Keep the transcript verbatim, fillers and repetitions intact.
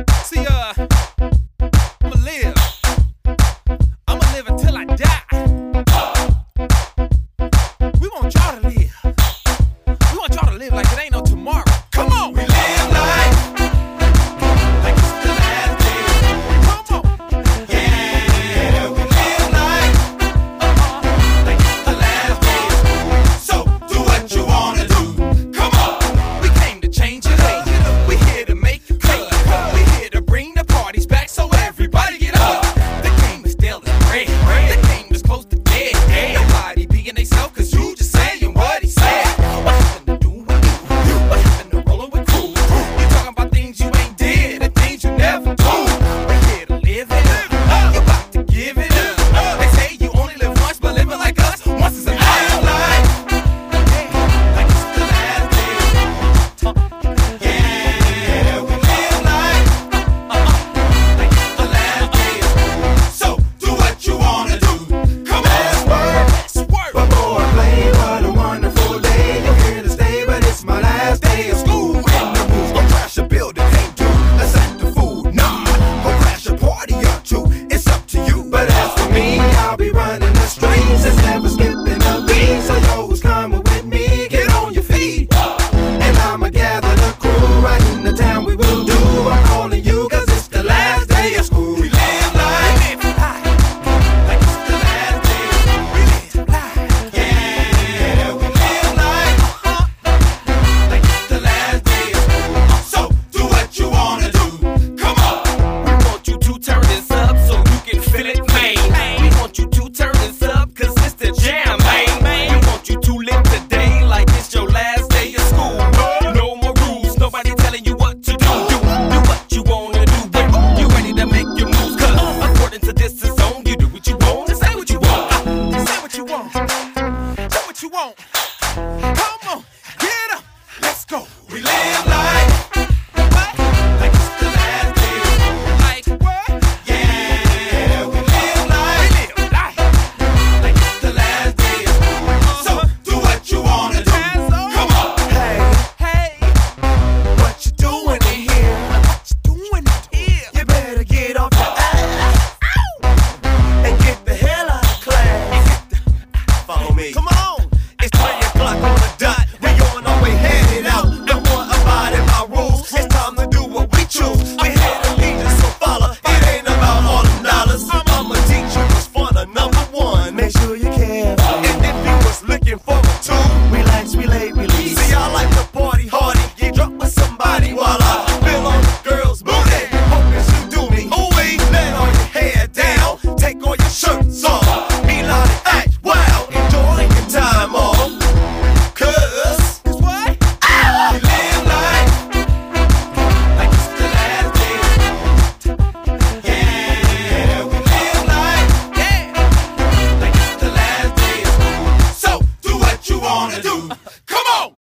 See, uh, I'ma live. I'ma live until I die. We want y'all to live. We want y'all to live like it ain't no tomorrow. Come on! We live life like it's the last day. Come on! Yeah, we live life like it's the last day. So do what you wanna do. Come on! We came to change it up. We here to make it good. We here to bring the parties back, so everybody get up. The game is still in red. The game is close to dead. Nobody being they self, cause you just saying what he said. What happened to doing you? What happened to rolling with crew? You talking about things you ain't did and things you never do. We here to live it up. You about to give it up. They say you only live once, but living like us, once is a Live lifetime. life like it's the last day. Yeah, we live life like it's the last day. So do what you wanna do. Come on! Let's work. But boy, play, what a wonderful day. You're here to stay, but it's my last day of school. In the roof, go crash a building, ain't do. Let's act the fool, nah. Go crash a party or two, it's up to you. But as for me, I'll be running the streets and never skipping a beat. So yo, who's coming with me? Get on your feet. And I'ma gather the crew right in the town we will do.